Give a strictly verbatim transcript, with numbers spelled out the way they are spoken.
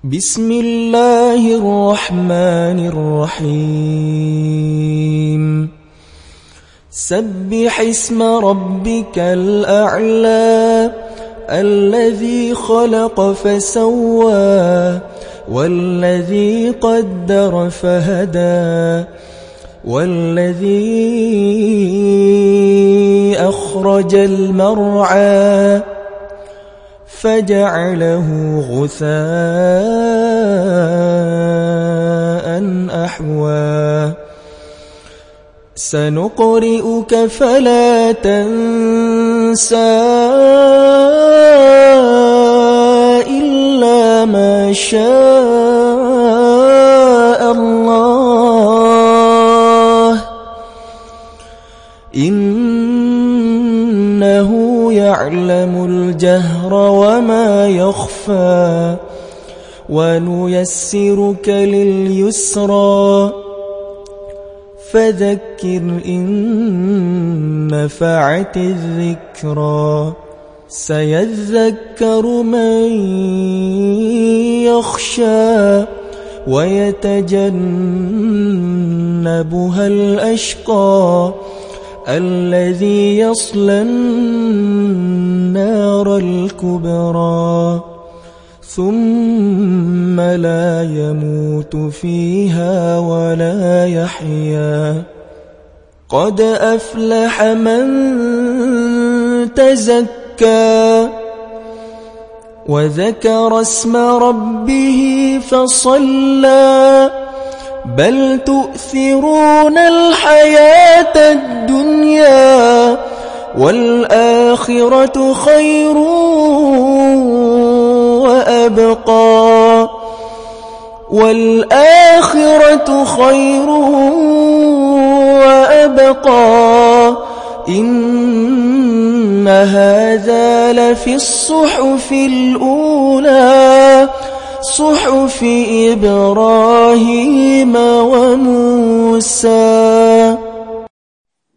بسم الله الرحمن الرحيم سبح اسم ربك الأعلى الذي خلق فسوى والذي قدر فهدى والذي أخرج المرعى فجعله غثاء أحوى سنقرئك فلا تنسى إلا ما شاء الله إنه يعلم الجهر وما يخفى ونيسرك لليسرى فذكر إن نفعت الذكرى سيذكر من يخشى ويتجنبها الأشقى الذي يصلى النار الكبرى ثم لا يموت فيها ولا يحيا قد أفلح من تزكى وذكر اسم ربه فصلى بل تؤثرون الحياة الدنيا والآخرة خير وأبقى والآخرة خير وأبقى إن هذا لفي الصحف الأولى صحف إبراهيم وموسى.